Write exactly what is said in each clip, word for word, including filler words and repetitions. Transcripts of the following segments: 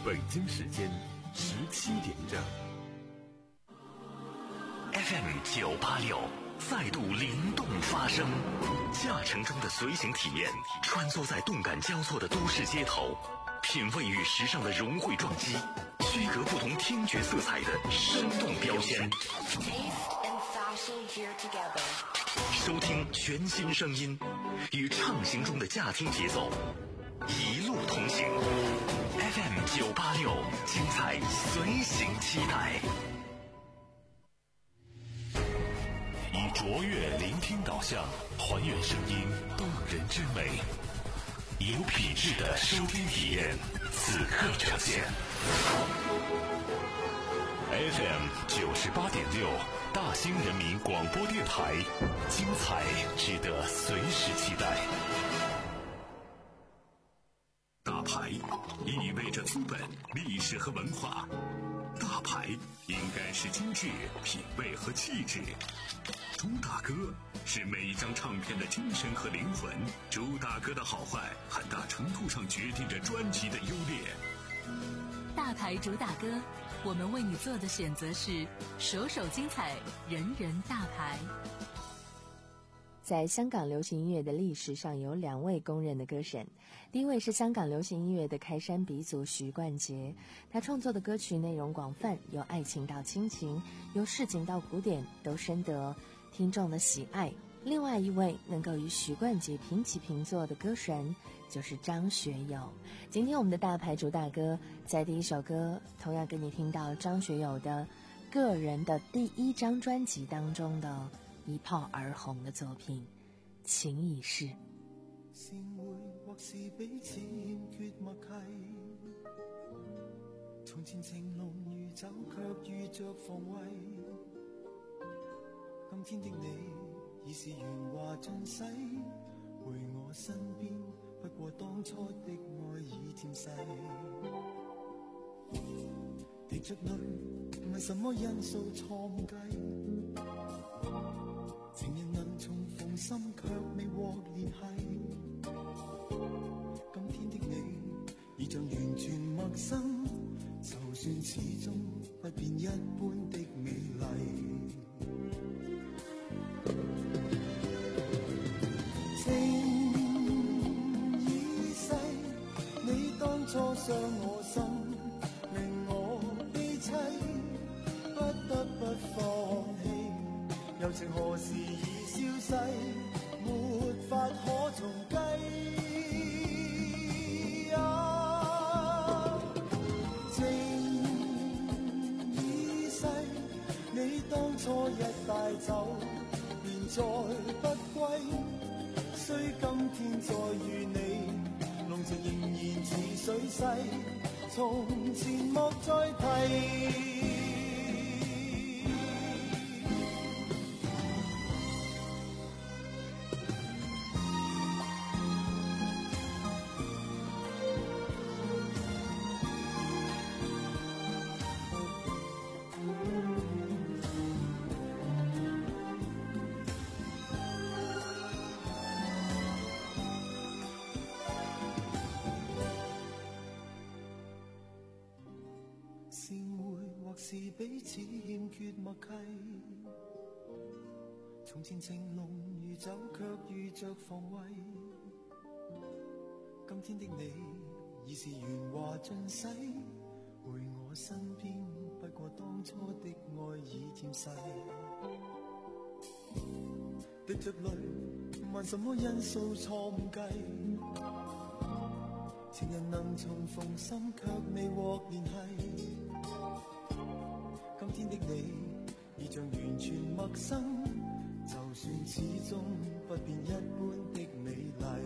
北京时间十七点整。 F M 九八六再度灵动发声，驾乘中的随行体验，穿梭在动感交错的都市街头，品味与时尚的融汇撞击，区隔不同听觉色彩的生动标签。收听全新声音，与畅行中的驾听节奏，一路同行。F M 九八六，精彩随行期待。以卓越聆听导向，还原声音动人之美，有品质的收听体验，此刻呈现。F M 九十八点六，大兴人民广播电台，精彩值得随时期待。大牌意味着资本、历史和文化，大牌应该是精致、品味和气质。朱大哥是每一张唱片的精神和灵魂，朱大哥的好坏很大程度上决定着专辑的优劣。 大牌主打歌，我们为你做的选择是首首精彩，人人大牌。 在香港流行音乐的历史上有两位公认的歌神，第一位是香港流行音乐的开山鼻祖许冠杰，他创作的歌曲内容广泛，由爱情到亲情，由市井到古典，都深得听众的喜爱。另外一位能够与许冠杰平起平坐的歌神就是张学友。今天我们的大牌主打歌，在第一首歌同样给你听到张学友的个人的第一张专辑当中的一炮而红的作品《情已逝》。 善會或是彼此欠缺默契，從前情濃如酒，卻遇着防衛。今天的你已是鉛華盡洗，回我身邊，不過當初的愛已漸逝。滴着淚，問什麼因素錯誤計？情人能重逢心，卻未獲聯繫。今天的你已像完全陌生，就算始終不變一般的美麗。情已逝，你當初傷我心，令我悲凄，不得不放棄。友情何時已消逝，沒法可重計。啊，情已逝，你當初一帶走，便再不歸。雖今天再遇你，濃情仍然似水逝，從前莫再提。彼此欠缺默契，從前情濃如酒，卻遇着防衛。今天的你已是鉛華盡洗，回我身邊，不過當初的愛已漸逝。滴着淚，問什麼因素錯誤計？情人能重逢心，卻未獲聯繫。今天的你已像完全陌生，就算始終不變一般的美麗。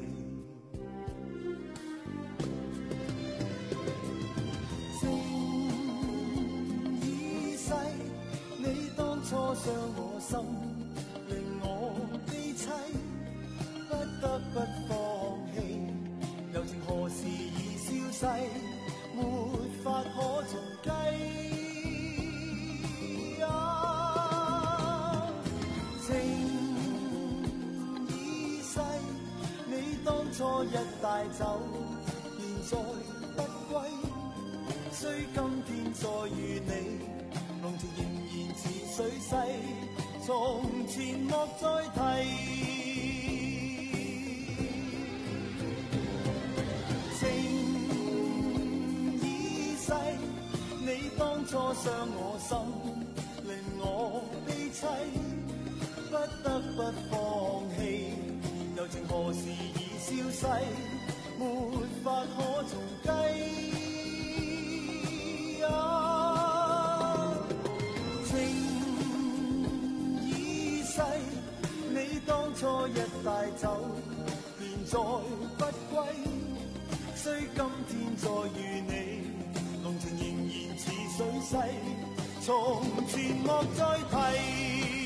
情已逝，你當初傷我心，令我悲凄，不得不放棄。友情何時已消逝，沒法可重計。當初一帶走，現在不歸， 雖今天再遇你，濃情仍然似水逝，從前莫再提。情已逝，你當初傷我心，令我悲凄，不得不放棄。柔情何時已消逝，沒法可重計。你當初一帶走，便再不歸。雖今天再遇你，濃情仍然似水逝，從前莫再提。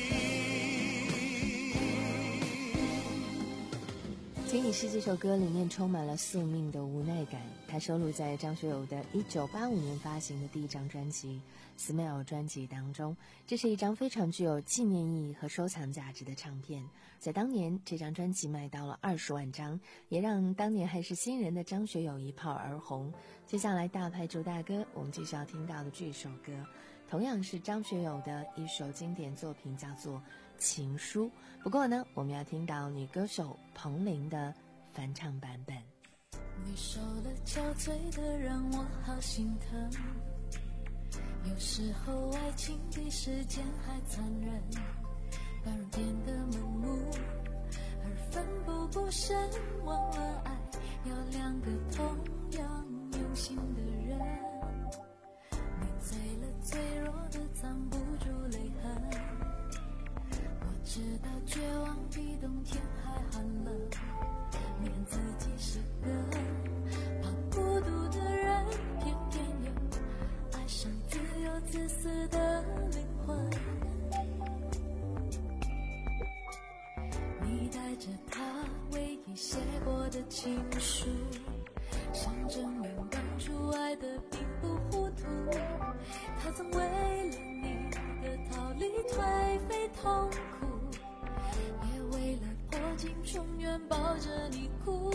情已逝这首歌里面充满了宿命的无奈感，它收录在张学友的一九八五年发行的第一张专辑《Smile》专辑当中。这是一张非常具有纪念意义和收藏价值的唱片，在当年这张专辑卖到了二十万张，也让当年还是新人的张学友一炮而红。接下来大牌主大歌，我们继续要听到的这首歌同样是张学友的一首经典作品，叫做《情书》。不过呢，我们要听到女歌手彭羚的翻唱版本。 你受了憔悴的让我好心疼，有时候爱情比时间还残忍，把人变得盲目而奋不顾身，忘了爱要两个同样用心的人。你醉了脆弱的藏不住泪痕，我知道绝望比冬天还寒冷，念自己是个怕孤独的人，偏偏又爱上自由自私的灵魂。你带着他唯一写过的情书，想证明当初爱的并不糊涂。他曾为了你的逃离颓废痛苦，也为了破镜重圆抱着你哭。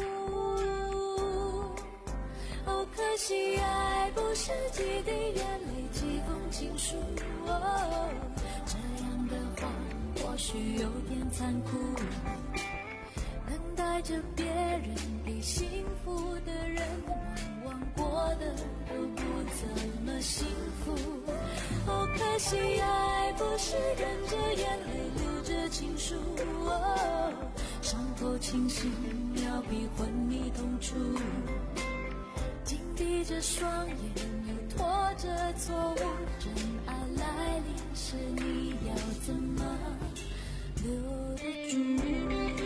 哦，可惜爱不是几滴眼泪几封情书，哦，这样的话或许有点残酷。等待着别人给幸福的人，往往过的都不怎么幸福。哦，可惜爱不是忍着眼泪流着情书，哦，伤口清醒要比昏迷痛楚。紧闭着双眼又拖着错误，真爱来临时你要怎么留得住？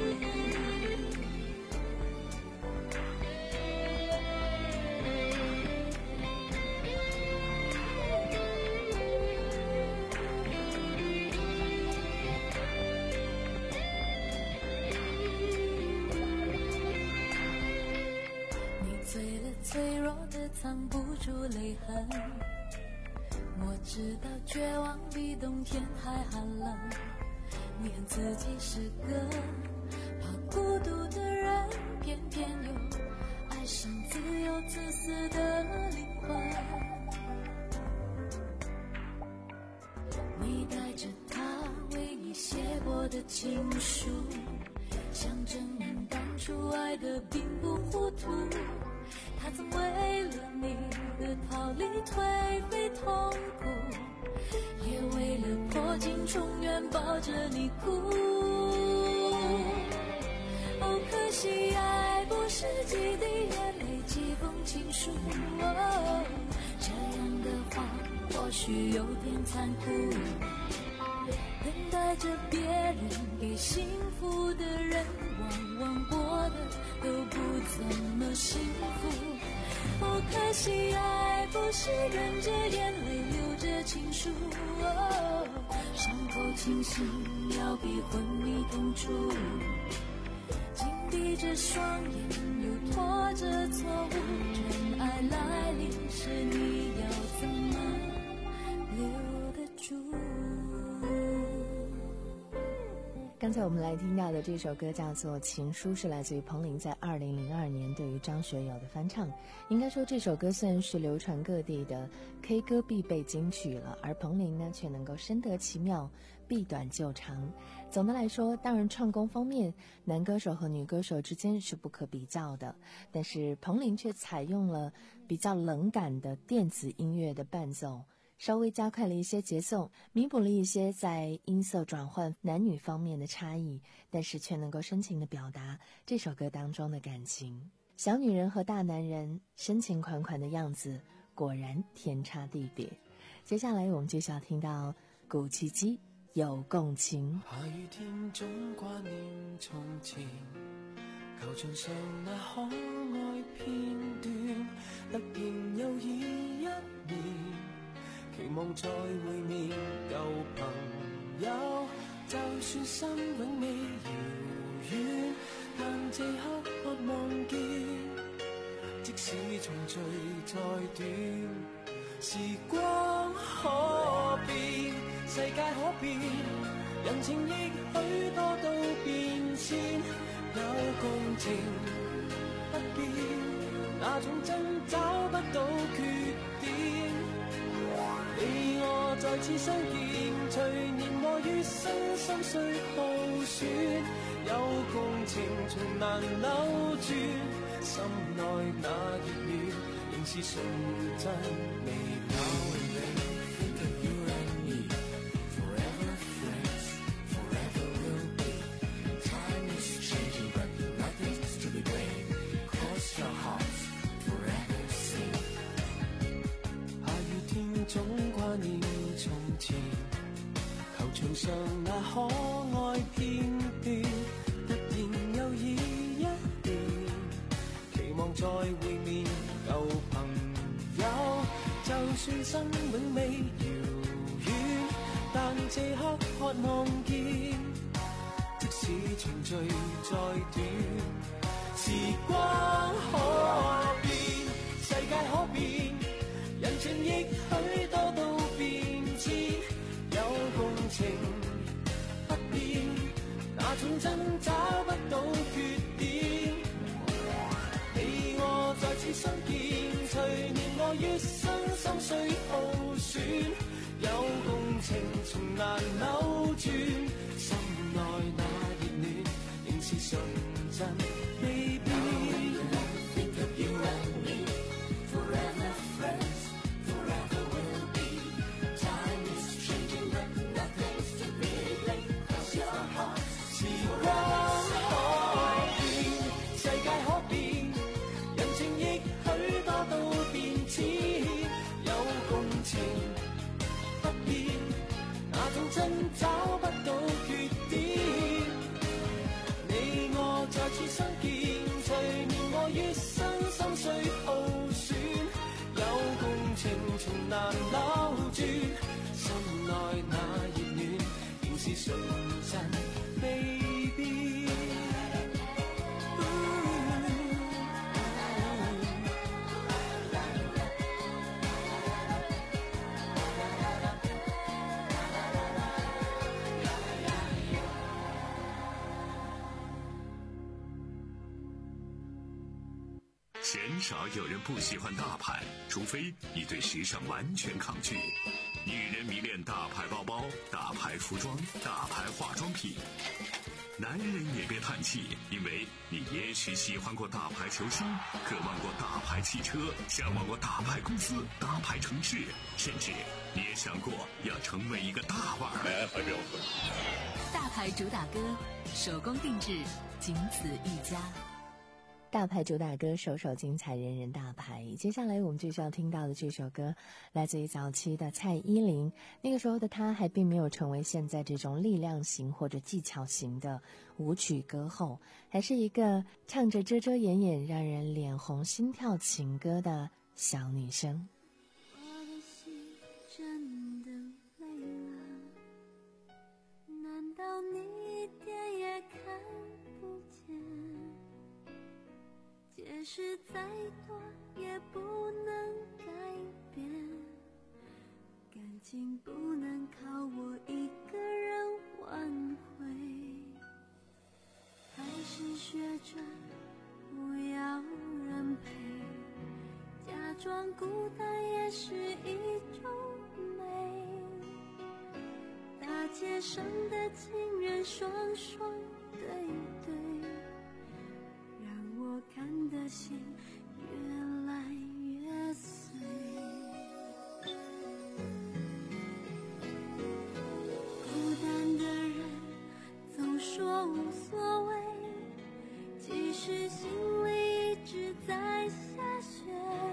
脆弱的藏不住泪痕，我知道绝望比冬天还寒冷，念自己是个怕孤独的人，偏偏又爱上自由自私的灵魂。你带着他为你写过的情书，想证明当初爱的并不糊涂。他曾为了你的逃离颓废痛苦，也为了破镜重圆抱着你哭。哦，可惜爱不是几滴眼泪几封情书，哦，这样的话或许有点残酷。等待着别人给幸福的人，往往过的都不怎么幸福。哦，可惜爱不是忍着眼泪流着情书，哦，伤口清醒要比昏迷痛楚。紧闭着双眼又拖着错误，真爱来临时你要怎么留得住？ 刚才我们来听到的这首歌叫做《情书》，是来自于彭羚在二零零二年对于张学友的翻唱。应该说这首歌算是流传各地的 K 歌必备金曲了，而彭羚呢却能够深得其妙，避短就长。总的来说，当然唱功方面，男歌手和女歌手之间是不可比较的，但是彭羚却采用了比较冷感的电子音乐的伴奏，稍微加快了一些节奏，弥补了一些在音色转换男女方面的差异，但是却能够深情地表达这首歌当中的感情。小女人和大男人深情款款的样子，果然天差地别。接下来我们就要听到古巨基有共情。 下雨天總掛念從前，球場上那可愛片段，突然又已一年，期望再會面舊朋友，就算心永未遙遠，但這刻渴望見，即使重聚再短，時光可變，世界可變，人情亦許多都變遷，有共情不變，那種真找不到缺點。你我再次相見，隨年和月生心碎耗損，有共情從難扭轉，心內那熱戀仍是純真未變。總掛念從前，球場上那可愛片段，突然又已一年，期望再會面舊朋友，就算心永未遙遠，但這刻渴望見，即使重聚再短，時光可變，世界可變，人情亦許多都變遷，有共情不變，那種真找不到缺點。你我再次相見，隨年和月生心碎耗損，有共情從難扭轉，心內那熱戀仍是純真未變。真找不到缺點，你我再次相見，隨年和月生心碎耗損，有共情從難扭轉，心內那熱戀仍是純真未變。 鲜少有人不喜欢大牌，除非你对时尚完全抗拒。女人迷恋大牌包包、大牌服装、大牌化妆品。男人也别叹气，因为你也许喜欢过大牌球星，渴望过大牌汽车，向往过大牌公司、大牌城市，甚至你也想过要成为一个大腕儿。 大牌主打歌，手工定制，仅此一家。 大牌主打歌，首首精彩，人人大牌。接下来我们就需要听到的这首歌，来自于早期的蔡依林。那个时候的她还并没有成为现在这种力量型或者技巧型的舞曲歌后，还是一个唱着遮遮掩掩让人脸红心跳情歌的小女生。 我的心真的累了，难道你一点也看不见？解释再多也不能改变，感情不能靠我一个人挽回。 装孤单也是一种美，大街上的情人双双对对，让我看的心越来越碎。孤单的人总说无所谓，即使心里一直在下雪，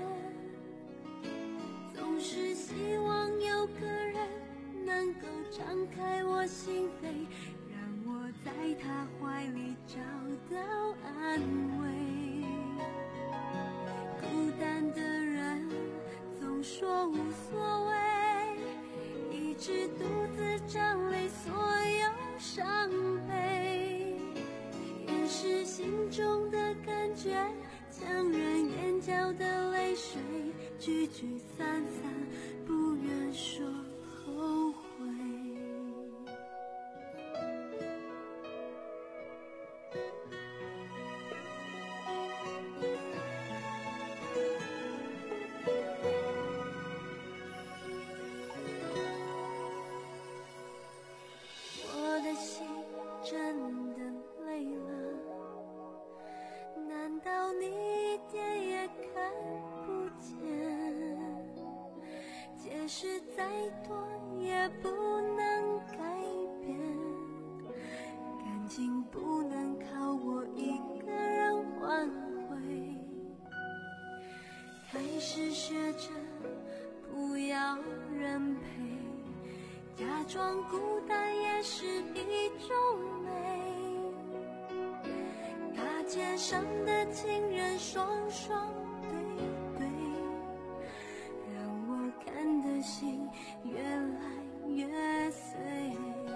总是希望有个人能够敞开我心扉，让我在他怀里找到安慰。孤单的人总说无所谓，一直独自站理所有伤悲，掩饰心中的感觉，强忍眼角的泪水，聚聚散散，不愿说后悔。我的心真的累了，难道你一点也看不见？解释再多也不能改变，感情不能靠我一个人挽回。开始学着不要人陪，假装孤单也是一种美，大街上的情人双双对对，让我看的心越来越碎。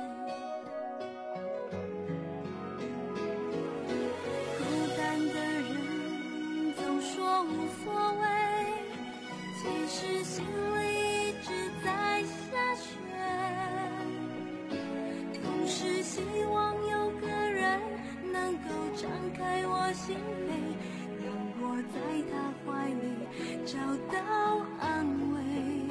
孤单的人总说无所谓，其实心里一直在下雪，总是希望有个人能够敞开我心扉，让我在他怀里找到安慰。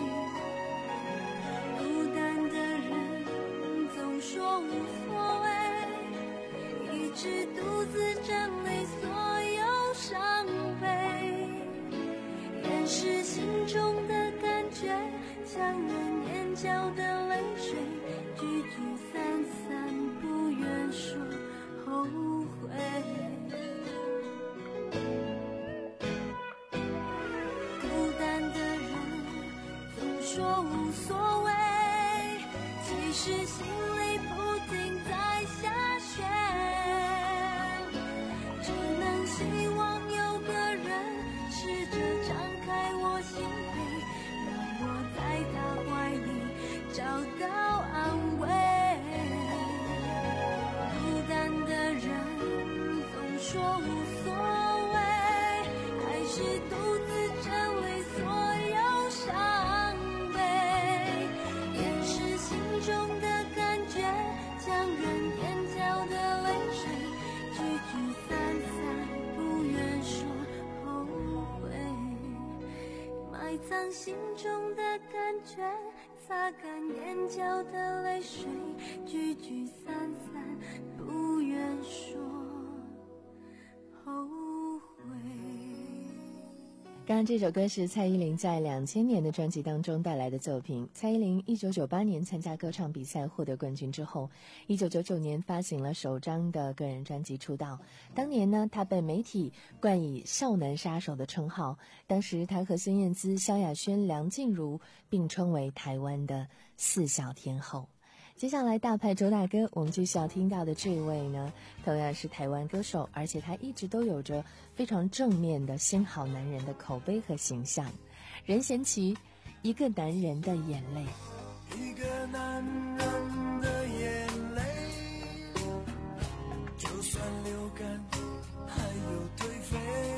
孤单的人总说无所谓，一直独自整理所有伤悲，掩饰心中的感觉，强忍眼角的泪水，聚聚散散，不愿说后悔。孤单的人总说无所谓，其实心里不停在下雪，只能希望有个人试着敞开我心扉，让我在他怀里找到安慰。孤单的人总说无所谓，还是独自整理所有伤悲，掩饰心中的感觉，强忍眼角的泪水，聚聚散散，不愿说后悔，埋藏心中的感觉，擦干眼角的泪水，聚聚散散，不愿说后悔。 刚刚这首歌是蔡依林在两千年的专辑当中带来的作品。蔡依林一九九八年参加歌唱比赛获得冠军之后，一九九九年发行了首张的个人专辑出道。当年呢，她被媒体冠以少男杀手的称号，当时她和孙燕姿、萧亚轩、梁静茹并称为台湾的四小天后。接下来大牌周大哥，我们继续要听到的这位呢，同样是台湾歌手，而且他一直都有着非常正面的新好男人的口碑和形象。任贤齐，一个男人的眼泪。 一个男人的眼泪，就算流干还有颓废，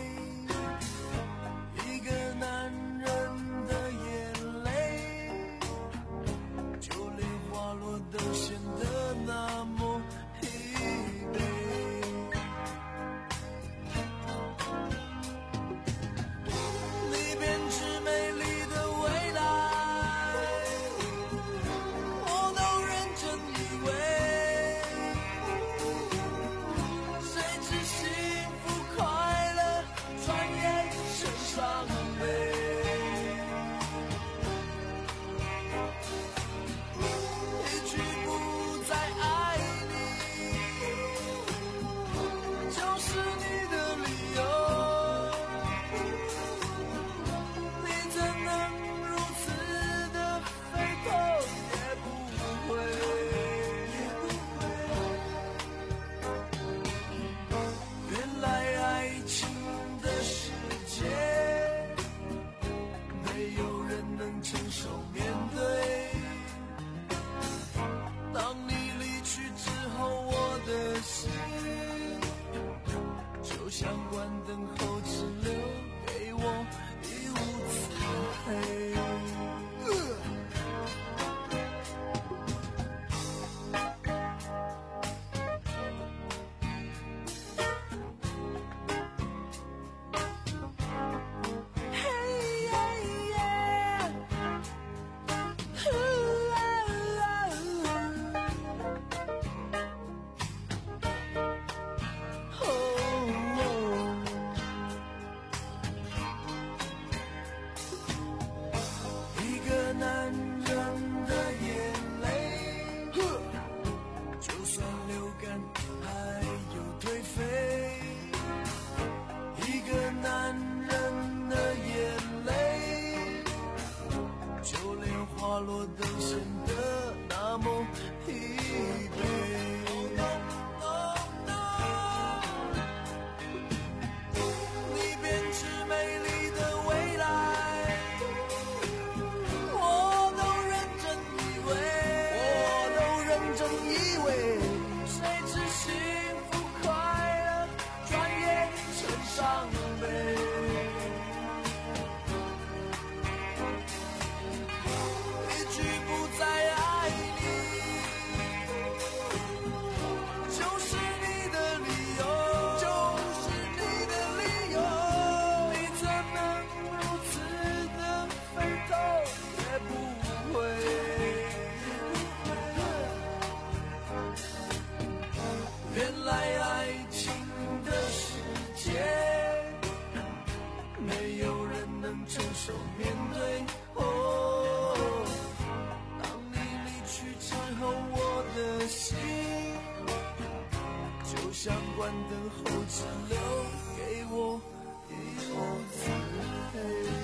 一个男人的眼泪，就连花落都显得那么疲惫。你编织滑落得显得那么疲惫。你编织美丽的未来，我都认真以为，我都认真以为，谁知幸福快乐转眼成伤悲。原来爱情的世界，没有人能承受面对。哦，当你离去之后，我的心就像关灯后只留给我一屋子黑。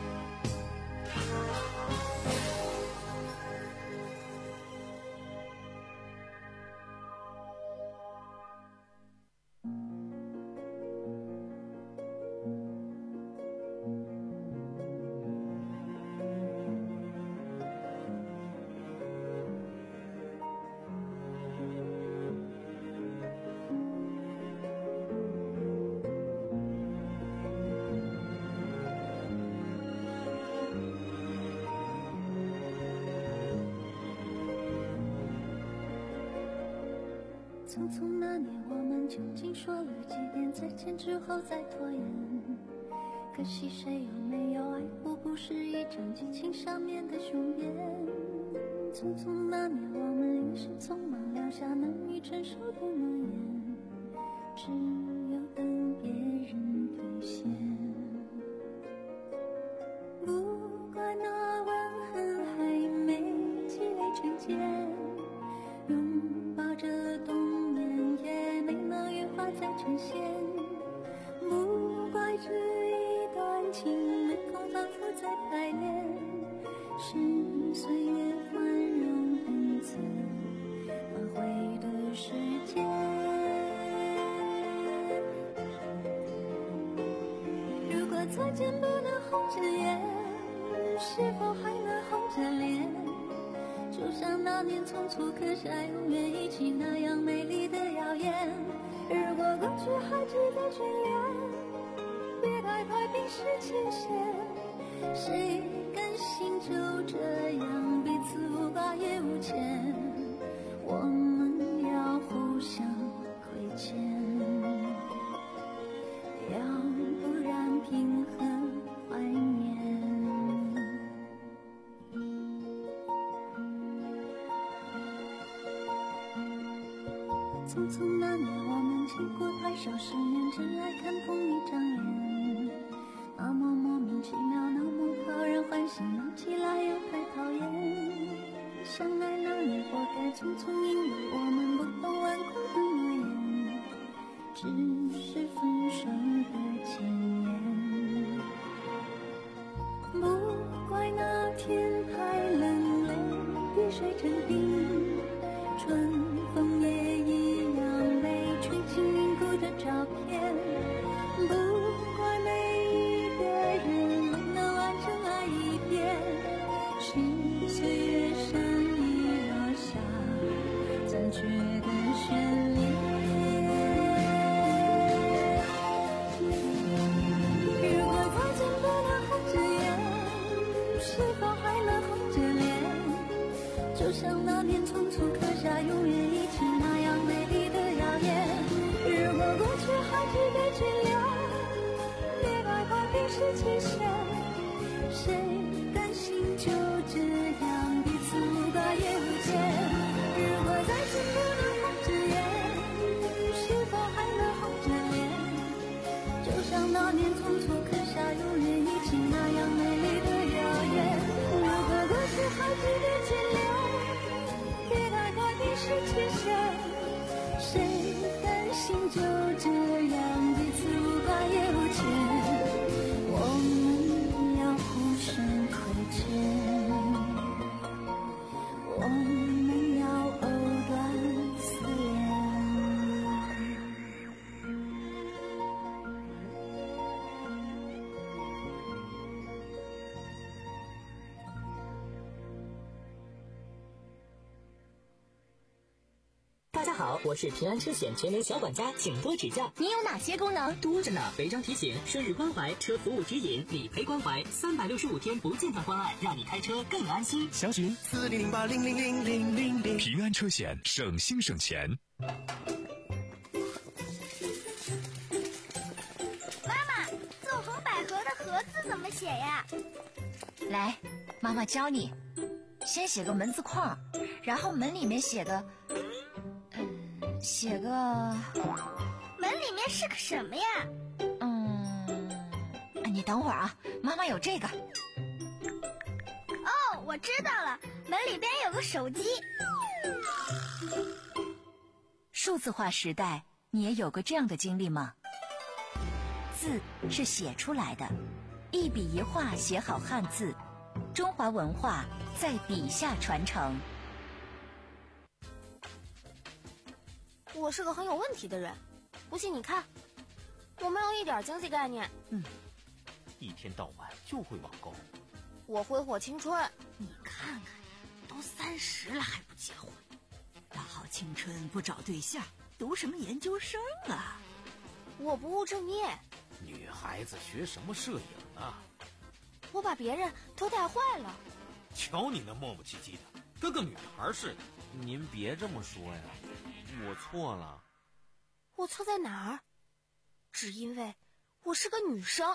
匆匆那年，我们究竟说了几遍再见之后再拖延？可惜谁有没有爱过，不是一张激情上面的雄辩。匆匆那年，我们一时匆忙留下难以承受的诺言，只有等别人兑现。不怪那吻痕还没积累成茧，拥抱着冬眠也没能羽化再成仙。不怪这一段情没空反复再排练，是岁月宽容恩赐挽回的时间。如果再见不能红着眼，是否还能红着脸？就像那年匆促刻下永远一起那样美丽的谣言。如果过去还值得眷恋，别太快冰释前嫌。谁甘心就这样彼此无挂也无牵？我们要互相亏欠，要不然凭何怀念？匆匆那年，我们见过太少世面，只爱看同一张脸。那么莫名其妙，那么讨人欢喜，闹起来又太讨厌。相爱那年，活该匆匆，因为我们不懂顽固的诺言，只是分手的前言。不怪那天太冷，泪滴水成冰，春风也一样被吹进凝固的照片。不怪每一个人都能完整爱一遍，是岁月善意落下残缺的眷恋。如果再见不能红着眼，是否还能红着脸？就像那年匆促刻下永远一起那样美丽的谣言。如果过去还值得眷恋，别太快冰释前嫌。谁甘心就这样彼此无挂也无牵？如果再见不能红着眼，是否还能红着脸？就像那年匆促刻下永远一起那样美丽的谣言。如果过去还值得眷恋，别太快冰释前嫌。谁甘心就这样彼此无挂也无牵？我们要互相好，我是平安车险全联小管家，请多指教。 你有哪些功能？ 多着呢，违章提醒、生日关怀、车服务指引、理赔关怀，三百六十五天不间断关爱，让你开车更安心。 详询四零零八零零零零零零。平安车险，省心省钱。 妈妈，纵横捭阖的阖字怎么写呀？ 来，妈妈教你。先写个门字框，然后门里面写个，嗯，写个。 门里面是个什么呀？ 嗯，你等会儿啊，妈妈有这个。 哦，我知道了，门里边有个手机。 数字化时代，你也有过这样的经历吗？字是写出来的，一笔一画写好汉字，中华文化在笔下传承。 我是个很有问题的人，不信你看，我没有一点经济概念。 嗯，一天到晚就会网购。 我挥霍青春。 你看看，都三十了还不结婚，大好青春不找对象，读什么研究生啊？ 我不务正业。 女孩子学什么摄影啊？ 我把别人都带坏了。 瞧你那磨磨唧唧的，跟个女孩似的。 您别这么说呀，我错了。 我错在哪儿？只因为我是个女生。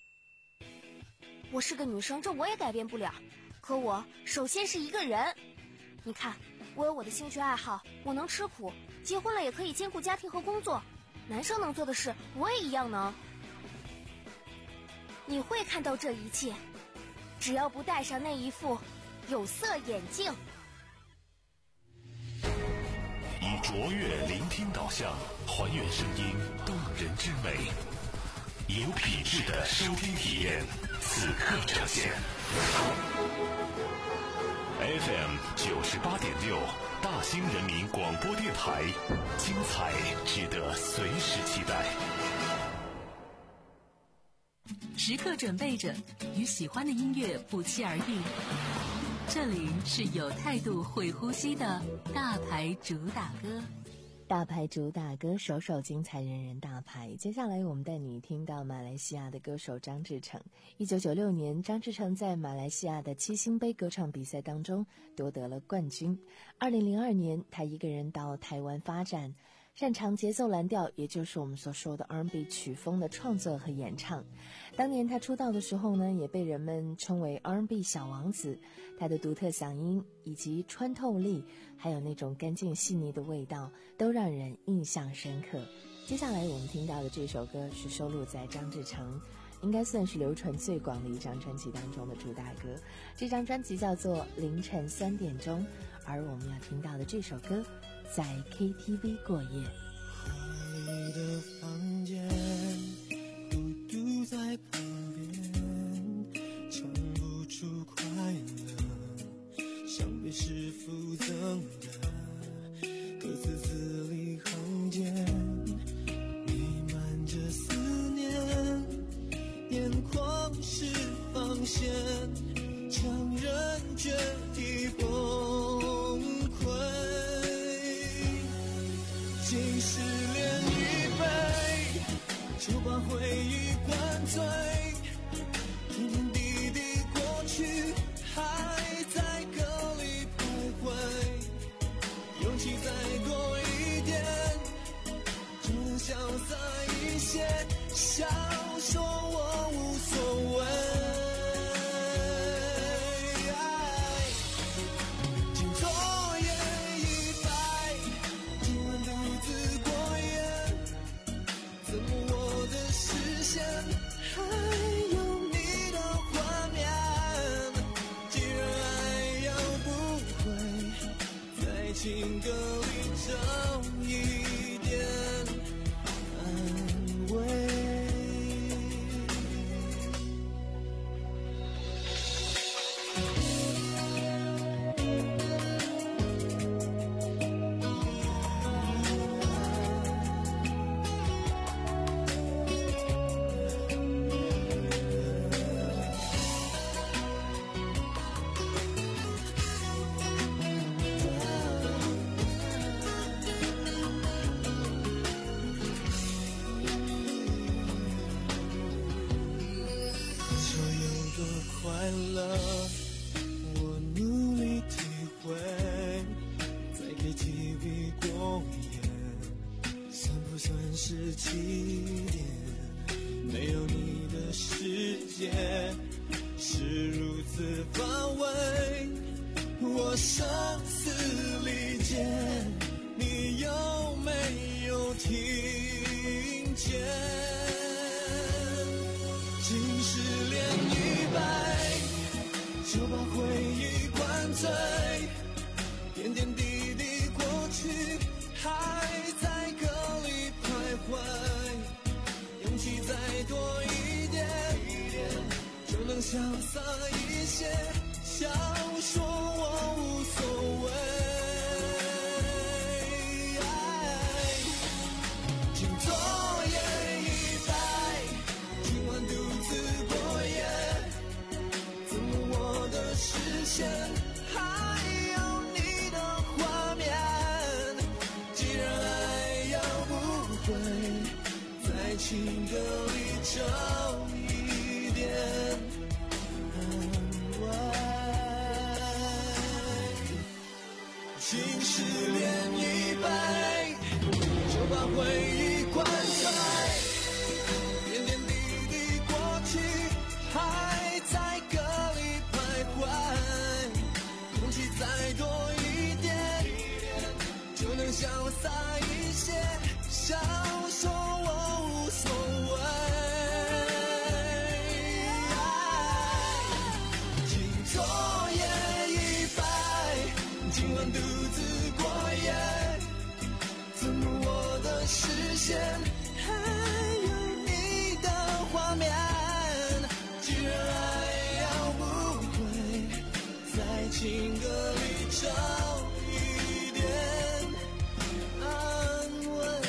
我是个女生，这我也改变不了。可我首先是一个人。你看，我有我的兴趣爱好，我能吃苦，结婚了也可以兼顾家庭和工作。男生能做的事，我也一样能。你会看到这一切，只要不戴上那一副有色眼镜。 以卓越聆听导向，还原声音动人之美，有品质的收听体验，此刻呈现。F M 九十八点六，大兴人民广播电台，精彩值得随时期待。 时刻准备着，与喜欢的音乐不期而遇。这里是有态度、会呼吸的大牌主打歌。 大牌主打歌，首首精彩，人人大牌。接下来我们带你听到马来西亚的歌手张志成。一九九六年，张志成在马来西亚的七星杯歌唱比赛当中夺得了冠军。二零零二年，他一个人到台湾发展，擅长节奏蓝调，也就是我们所说的 R and B 曲风的创作和演唱。当年他出道的时候呢，也被人们称为 R and B 小王子。他的独特嗓音以及穿透力，还有那种干净细腻的味道，都让人印象深刻。接下来我们听到的这首歌是收录在张志成应该算是流传最广的一张专辑当中的主打歌。这张专辑叫做《凌晨三点钟》，而我们要听到的这首歌在 K T V 过夜。 你的房间，孤独在旁边，唱不出快乐，像被师傅赠的歌词字里行间，弥漫着思念，眼眶是防线，强忍决堤崩溃。竟失恋一杯，就把回忆灌醉，点点滴滴过去还在歌里徘徊，勇气再多一点，就能潇洒一些，笑说我无所谓。 问，我声嘶力竭，你有没有听见？经失恋一百，就把回忆灌醉，点点滴滴过去，还在歌里徘徊。勇气再多一点，就能潇洒一些，笑说我无所谓。请昨夜一白，今晚独自过夜，怎么我的视线还有你的画面？既然爱要不回，在情歌里找一点安慰。情失恋一百，就把回忆灌醉，点点滴滴过去，还在歌里徘徊。勇气再多一点，就能潇洒一些，笑说我无所谓。请昨夜一白，今晚独自过夜，怎么我的视线还有你的画面？既然爱要不回，在情歌里找一点安慰。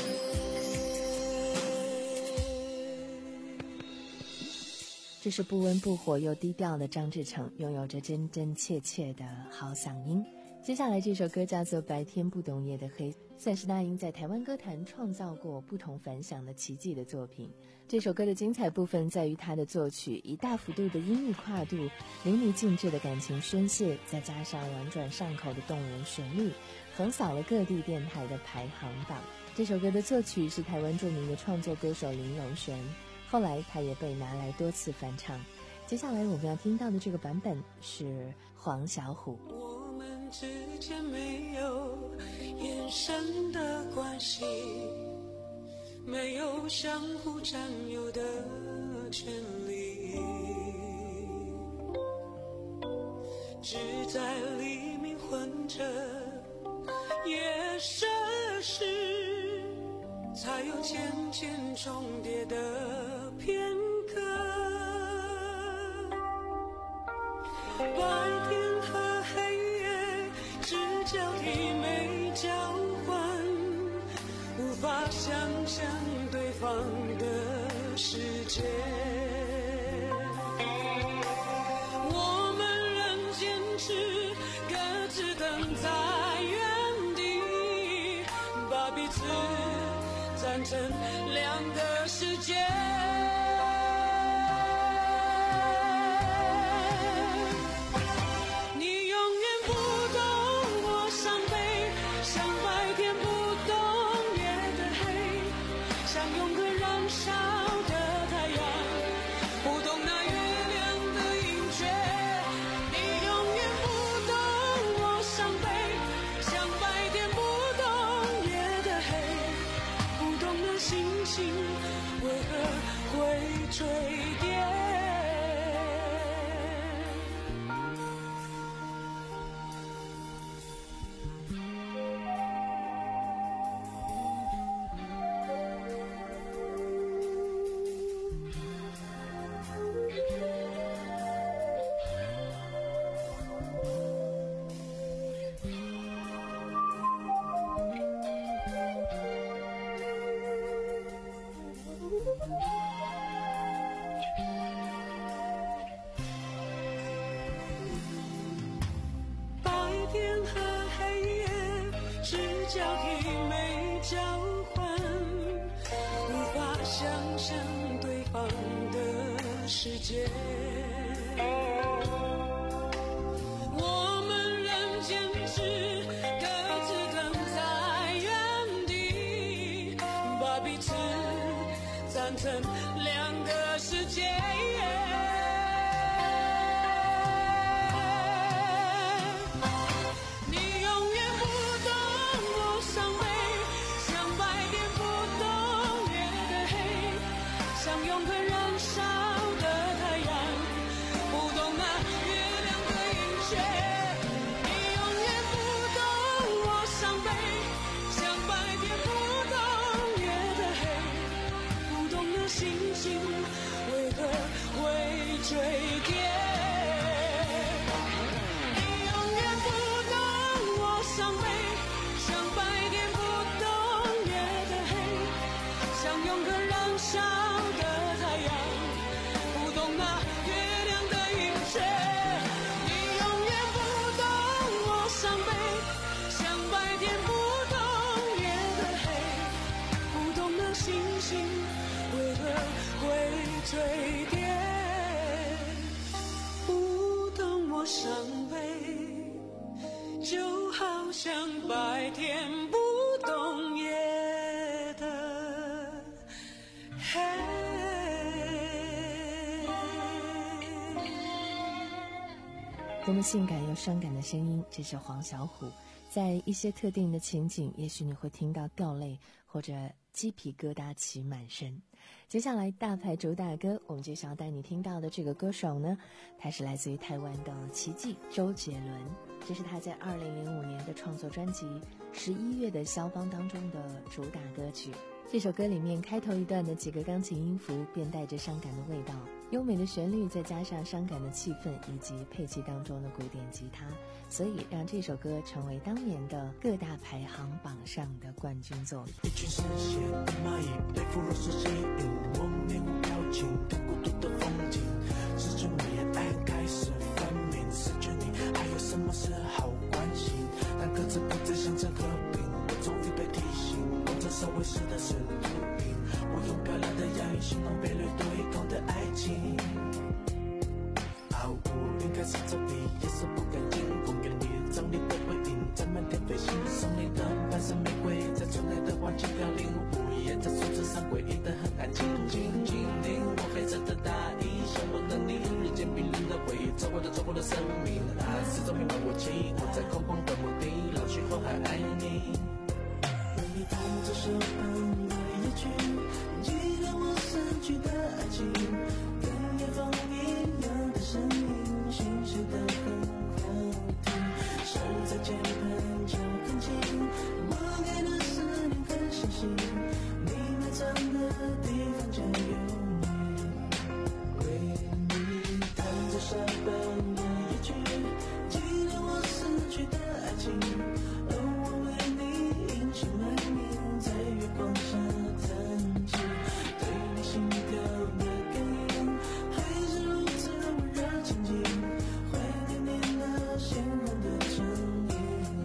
这是不温不火又低调的张志成，拥有着真真切切的好嗓音。接下来这首歌叫做《白天不懂夜的黑》，算是那英在台湾歌坛创造过不同凡响的奇迹的作品。这首歌的精彩部分在于它的作曲以大幅度的音域跨度、淋漓尽致的感情宣泄，再加上婉转上口的动人旋律，横扫了各地电台的排行榜。这首歌的作曲是台湾著名的创作歌手林荣璇，后来他也被拿来多次翻唱。接下来我们要听到的这个版本是黄小琥。 我们之间没有眼神的关系，没有相互占有的权利，只在黎明混着夜深时，才有渐渐重叠的片刻。白天和黑夜只交替没交换，无法想象对方的世界。我们仍坚持各自等在原地，把彼此站成两个世界。交替没交换，无法想象对方的世界。我们仍坚持各自等在原地，把彼此站成两个世界。 悲，就好像白天不懂夜的黑。 多么性感又伤感的声音，这是黄小琥。在一些特定的情景，也许你会听到掉泪或者鸡皮疙瘩起满身。接下来大牌主打歌，我们就想要带你听到的这个歌手呢，他是来自于台湾的奇迹周杰伦。这是他在二零零五年的创作专辑《十一月的肖邦》当中的主打歌曲。这首歌里面开头一段的几个钢琴音符便带着伤感的味道，优美的旋律再加上伤感的气氛以及配器当中的古典吉他，所以让这首歌成为当年的各大排行榜上的冠军作品。 一群视线的蚂蚁被腐肉所吸引，我面无表情看孤独的风景，失去你爱开始分明，失去你还有什么是好关心？当各自不再想着和平，我终于被提醒，望着稍微湿的是秃鹰，我用漂亮的押韵形容被掠夺一空的爱情。啊，我应该是作弊，也是不甘心，公园里张力的回应，在满天飞行，送你的半生玫瑰，在春来的黄金凋零，午夜在树枝上诡异的很安静，静静听我黑色的大衣，像不能你日渐冰冷的回忆，走过的走过的生命，啊，始终明白我记忆，我在空旷的墓地，老去后还爱你。为你弹这首本的夜曲，记得我逝去的爱情，跟夜风一样的声音，讯息的很好听，手在键盘敲更轻，我给的思念更相信，你埋藏的地方就有你。为你弹这首本的夜曲，记得我逝去的爱情，而我为你隐姓埋名，在月光下弹琴，对你心跳的感应，还是如此温热亲近，怀念你那鲜红的唇印。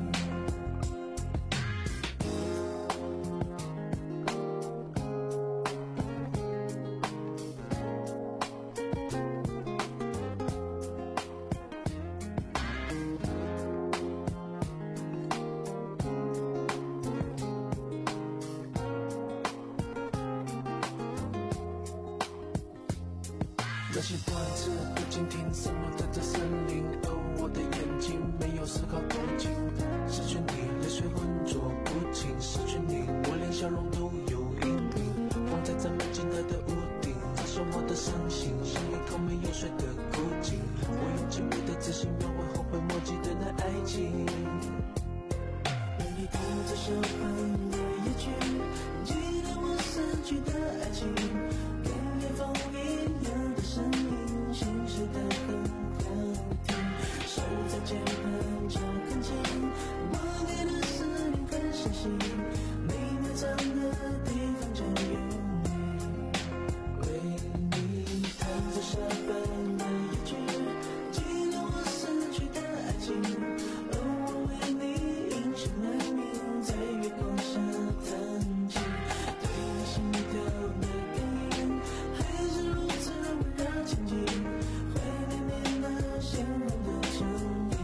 那些段子不经听，什么在这森林，而我的眼睛没有丝毫动静，失去你泪水浑浊不清，失去你我连笑容都有阴影，放在这么近的的屋顶，这首我的伤心，像一口没有水的枯井，我用精密的自信描绘后悔莫及的那爱情。为你弹这首本的夜曲，记得我逝去的爱情，跟夜风一样的声音，讯息的很好听，手在键盘敲更轻，我给的思念更相信，你埋藏的地方就有你。为你弹这首本的夜曲，记得我逝去的爱情，而我为你隐姓埋名，在月光下弹琴，对你心跳的感应，还是如此温热亲近，怀念你那鲜红的唇印。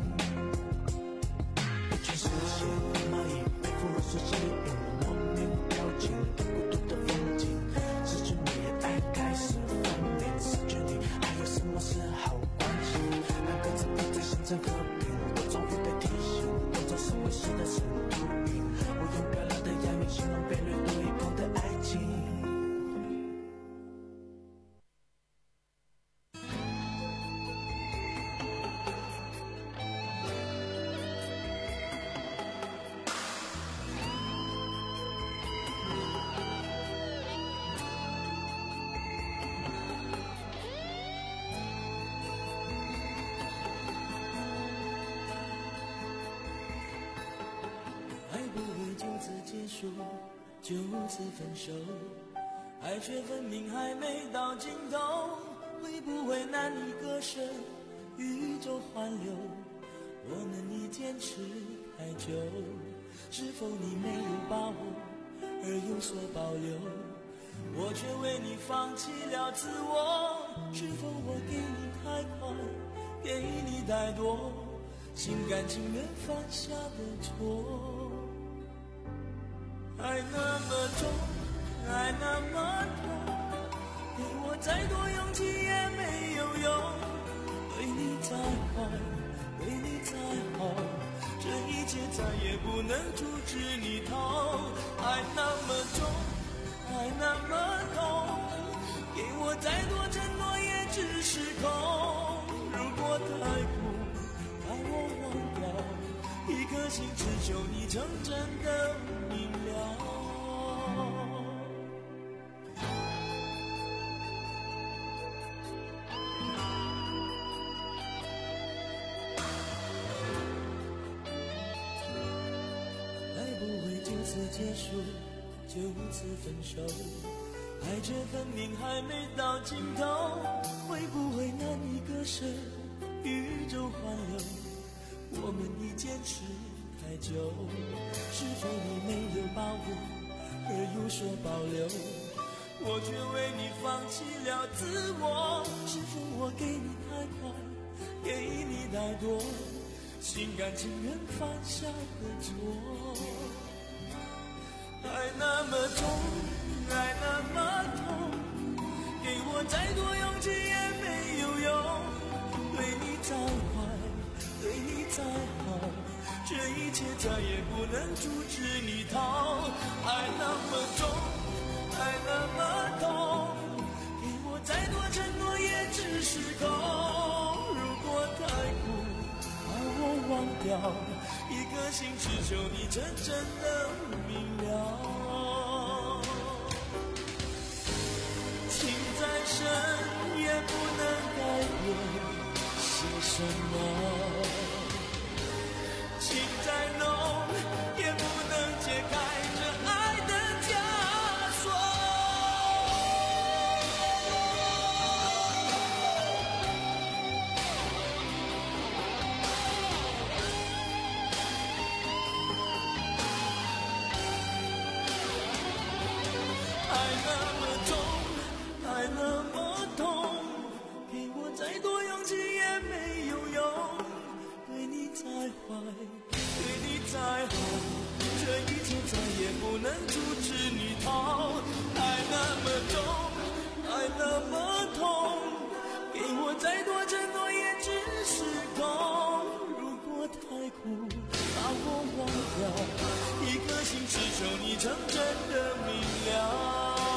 一群视线的蚂蚁被腐肉所吸引，我面无表情看孤独的风景，失去你爱开始分明，失去你还有什么是好关心？当各自不再想着和平，我终于被提醒，望着社会时的是秃鹰，我用漂亮的押韵形容被掠夺一空的爱情。 爱不会就此结束，就此分手，爱却分明还没到尽头。会不会难以割舍，宇宙环流，我们已坚持太久。是否你没有把握而有所保留，我却为你放弃了自我。是否我给你太快给你太多，心甘情愿犯下的错。爱那么重，爱那么痛，给我再多勇气也没有用。对你再坏，对你再好，这一切再也不能阻止你逃。爱那么重，爱那么痛，给我再多承诺也只是空。如果太苦，把我忘掉，一颗心只求你成真的明了。爱不会就此结束，就此分手，爱却分明还没到尽头。会不会难以割舍，宇宙环流，我们已坚持太久。是否你没有把握而有所保留，我却为你放弃了自我。是否我给你太快，给你太多，心甘情愿犯下的错。爱那么重，爱那么痛，给我再多勇气也没有用。对你再坏，对你再好，这一切再也不能阻止你逃。爱那么重，爱那么痛，给我再多承诺也只是空。如果太苦，把我忘掉，一颗心只求你真正的明了。情再深也不能改变些什么，情再浓也不能解开这爱的枷锁。爱那么重，爱那么痛，给我再多勇气也没有用。对你再坏，对你再好，这一切再也不能阻止你逃。爱那么重，爱那么痛，给我再多承诺也只是空。如果太苦，把我忘掉，一颗心只求你成真的明了。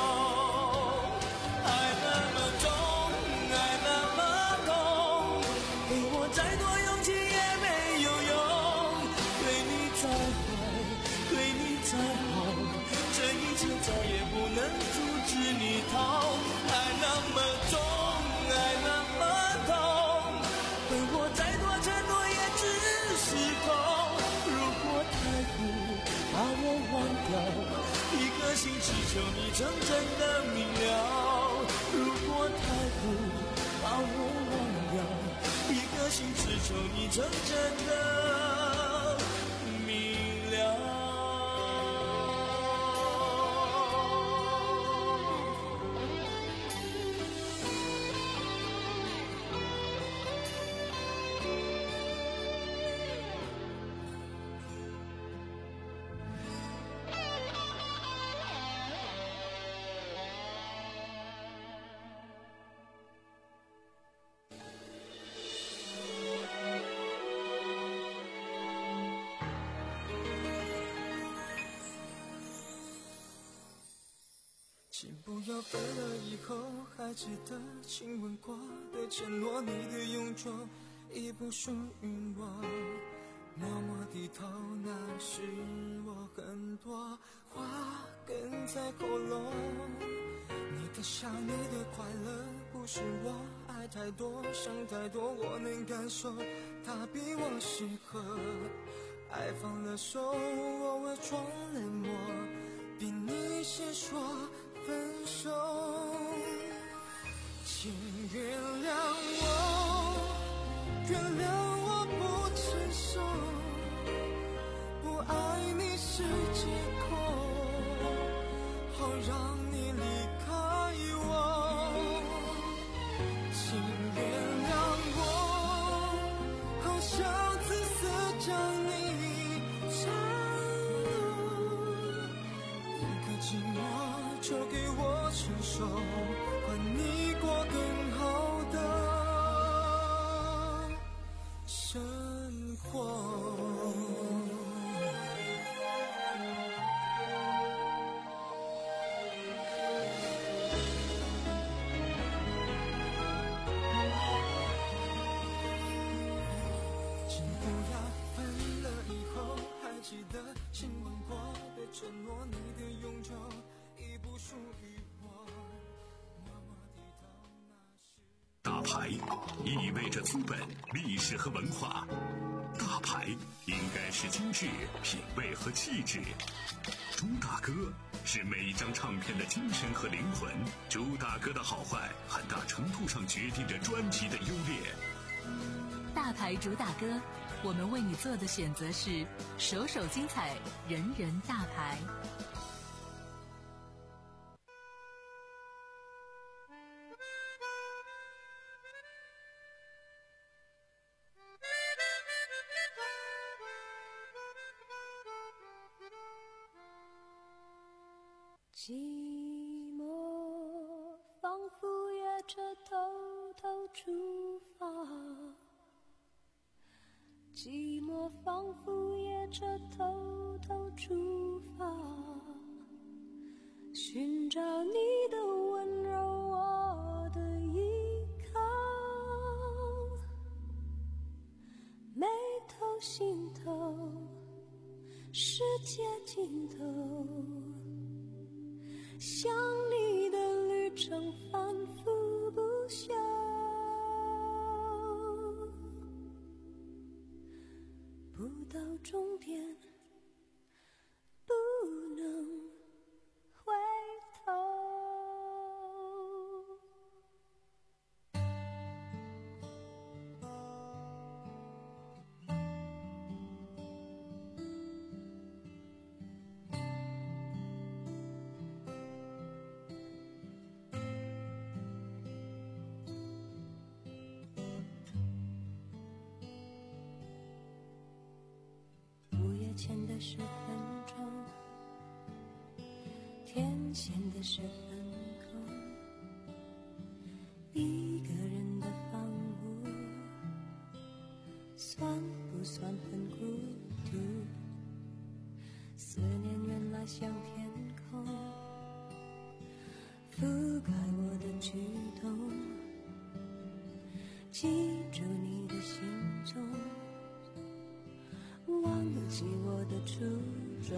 爱那么重，爱那么痛，给我再多勇气也没有用。对你再坏，对你再好，这一切再也不能阻止你逃。爱那么重，爱那么痛，对我再多承诺也只是空。如果太苦，把我忘掉，一颗心只求你成真的明了。如果太苦，把我忘掉，一颗心只求你成真的明了。请不要分了以后还记得亲吻过的承诺，你的永久已不属于我。默默低头，那是我很多话哽在喉咙。你的笑，你的快乐，不是我爱太多，想太多，我能感受，它比我适合。爱放了手，我伪装冷漠，比你先说分手。请原谅我，原谅我不成熟，不爱你是借口，好让你离开我。请原谅我， 将你缠入，一个寂寞就给我承受，换你过更好的生活。记得亲吻过，别承诺你的永久已不属于我。 大牌意味着资本、历史和文化，大牌应该是精致、品味和气质。朱大哥是每一张唱片的精神和灵魂，朱大哥的好坏很大程度上决定着专辑的优劣。 大牌主打歌，我们为你做的选择是首首精彩，人人大牌。 寂寞仿佛也着偷偷出发，寂寞仿佛也着偷偷出发，寻找你的温柔，我的依靠，眉头心头，世界尽头，想你的旅程反复不休，不到终点不能回头。前的十分钟，天线的十分空，一个人的房屋，算不算很孤独？思念原来像天空，覆盖我的举动，记住你的行踪，忘记我的初衷，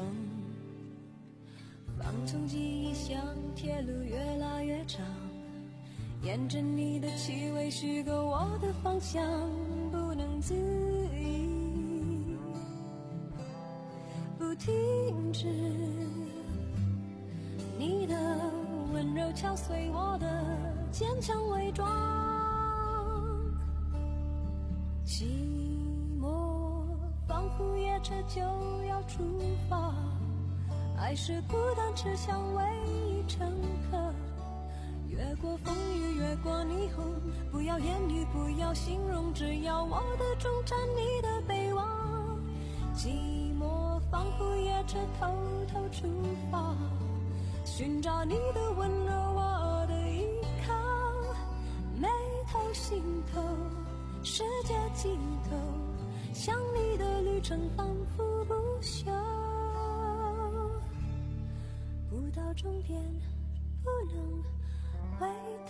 放纵记忆像铁路越拉越长，沿着你的气味虚构我的方向，不能自已，不停止，你的温柔敲碎我的坚强伪装，寂寞仿佛夜车就要出发，爱是孤单只想唯一乘客，越过风雨越过霓虹，不要言语不要形容，只要我的终站你的北望，寂寞仿佛夜车偷偷出发，寻找你的温柔我的依靠，眉头心头世界尽头，想你的旅程反复不休，不到终点不能回头。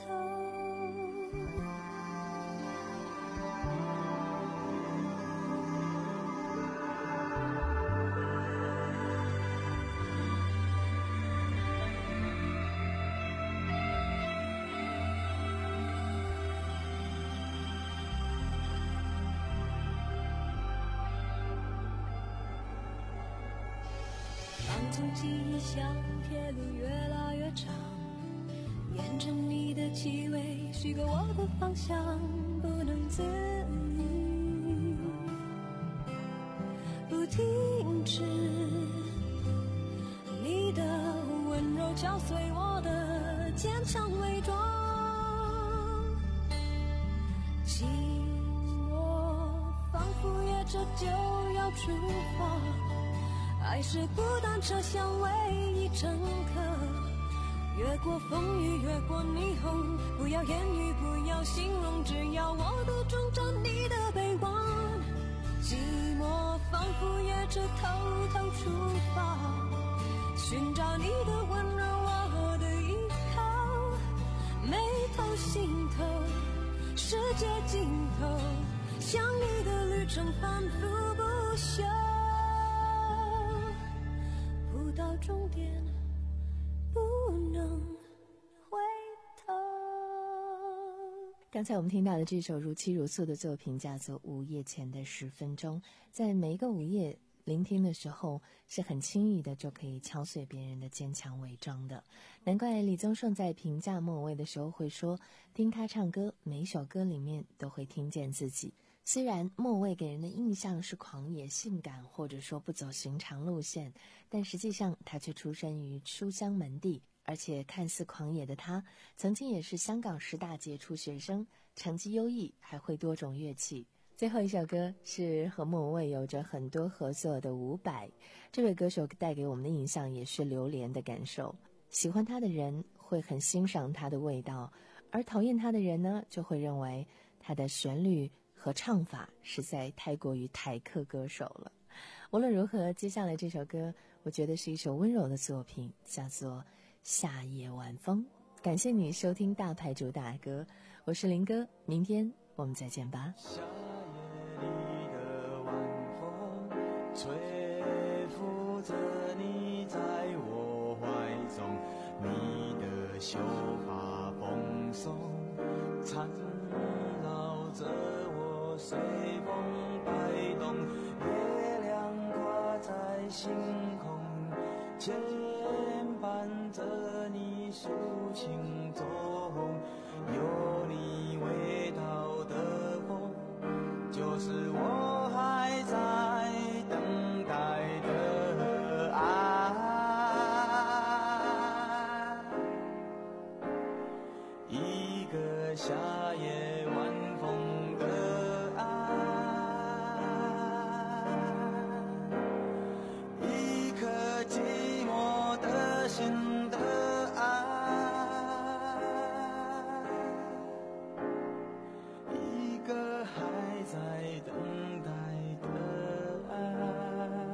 放纵记忆像铁路越拉越长，沿着你的气味虚构我的方向，不能自已，不停止，你的温柔敲碎我的坚强伪装，寂寞仿佛也着就要出发，还是不单车厢唯一乘客，越过风雨，越过霓虹，不要言语，不要形容，只要我的钟站，你的臂弯，寂寞仿佛也着偷偷出发，寻找你的温柔，我的依靠，眉头心头，世界尽头，想你的旅程反复不休，不到终点不能回头。 刚才我们听到的这首如泣如诉的作品叫做《午夜前的十分钟》，在每一个午夜聆听的时候是很轻易的就可以敲碎别人的坚强伪装的。难怪李宗盛在评价莫文蔚的时候会说，听他唱歌，每一首歌里面都会听见自己。虽然莫文蔚给人的印象是狂野性感，或者说不走寻常路线，但实际上他却出身于书香门第，而且看似狂野的他曾经也是香港十大杰出学生，成绩优异，还会多种乐器。最后一首歌是和莫文蔚有着很多合作的伍佰，这位歌手带给我们的印象也是流连的感受。喜欢他的人会很欣赏他的味道，而讨厌他的人呢，就会认为他的旋律和唱法实在太过于台客歌手了。无论如何，接下来这首歌我觉得是一首温柔的作品，叫做夏夜晚风。感谢你收听大牌主打歌，我是林哥，明天我们再见吧。 夏夜里的晚风吹拂着你在我怀中，你的秀发蓬松缠绕着我，随风摆动，月亮挂在星空，牵绊着你抒情中，有你味道的风，就是我还在等待的爱。一个夏夜晚风的爱，一颗寂寞的心的爱，一个还在等待的爱。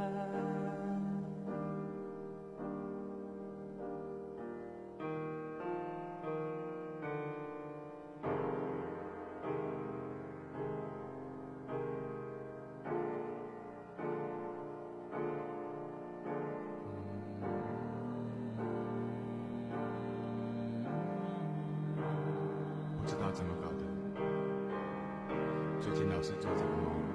不知道怎么搞的，最近老是做这个梦，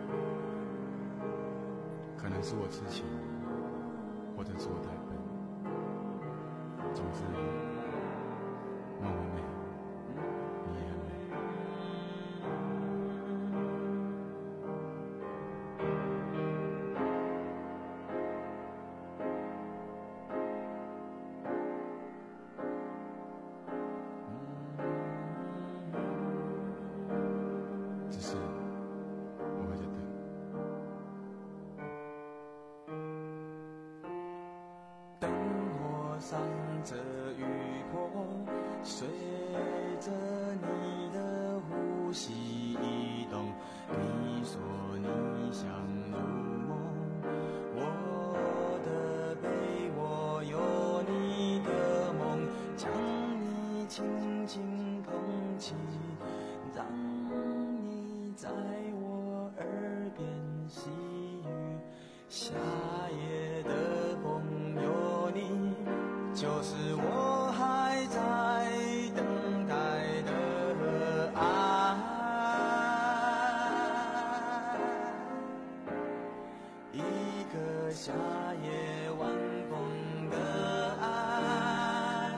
可能是我痴情，或者是我太笨，总之梦很美，你也很美。只是我还在等。 灯火闪着雨波，随着你的呼吸移动。你说你想入梦，我的被窝有你的梦，将你轻轻捧起，让你在我耳边细语。夏夜的风有你，就是我还在等待的爱。一个夏夜晚风的爱，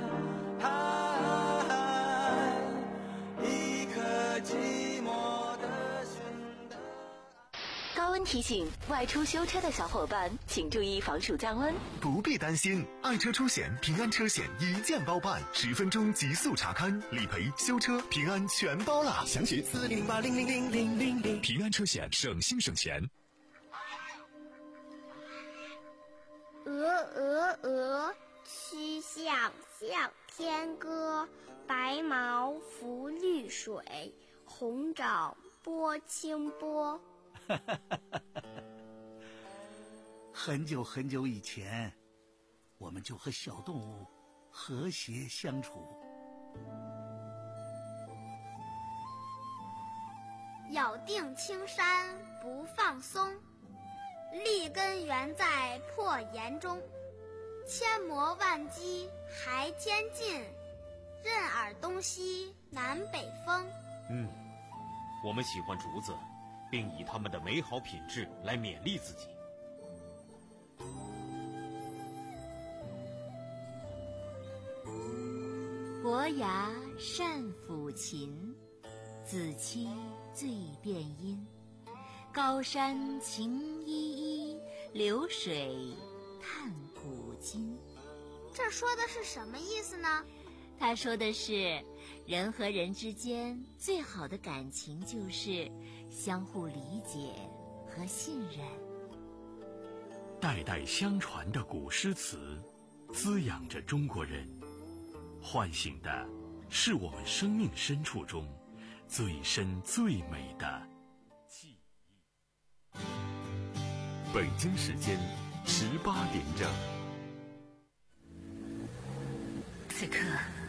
一颗寂寞的心的爱。 高温提醒：外出修车的小伙伴，请注意防暑降温。 不必担心，爱车出险平安车险一键包办，十分钟极速查勘、理赔、修车，平安全包了。详询四零零八零零零零零零。平安车险，省心省钱。 鹅鹅鹅，曲项向天歌。白毛浮绿水，红掌拨清波。 很久很久以前，我们就和小动物和谐相处。 咬定青山不放松，立根原在破岩中。千磨万击还坚劲，任尔东西南北风。 嗯，我们喜欢竹子，并以它们的美好品质来勉励自己。 伯牙善抚琴，子期醉辨音。高山晴依依，流水叹古今。 这说的是什么意思呢？ 他说的是，人和人之间最好的感情就是相互理解和信任。 代代相传的古诗词，滋养着中国人，唤醒的是我们生命深处中最深最美的记忆。 北京时间十八点整。 此刻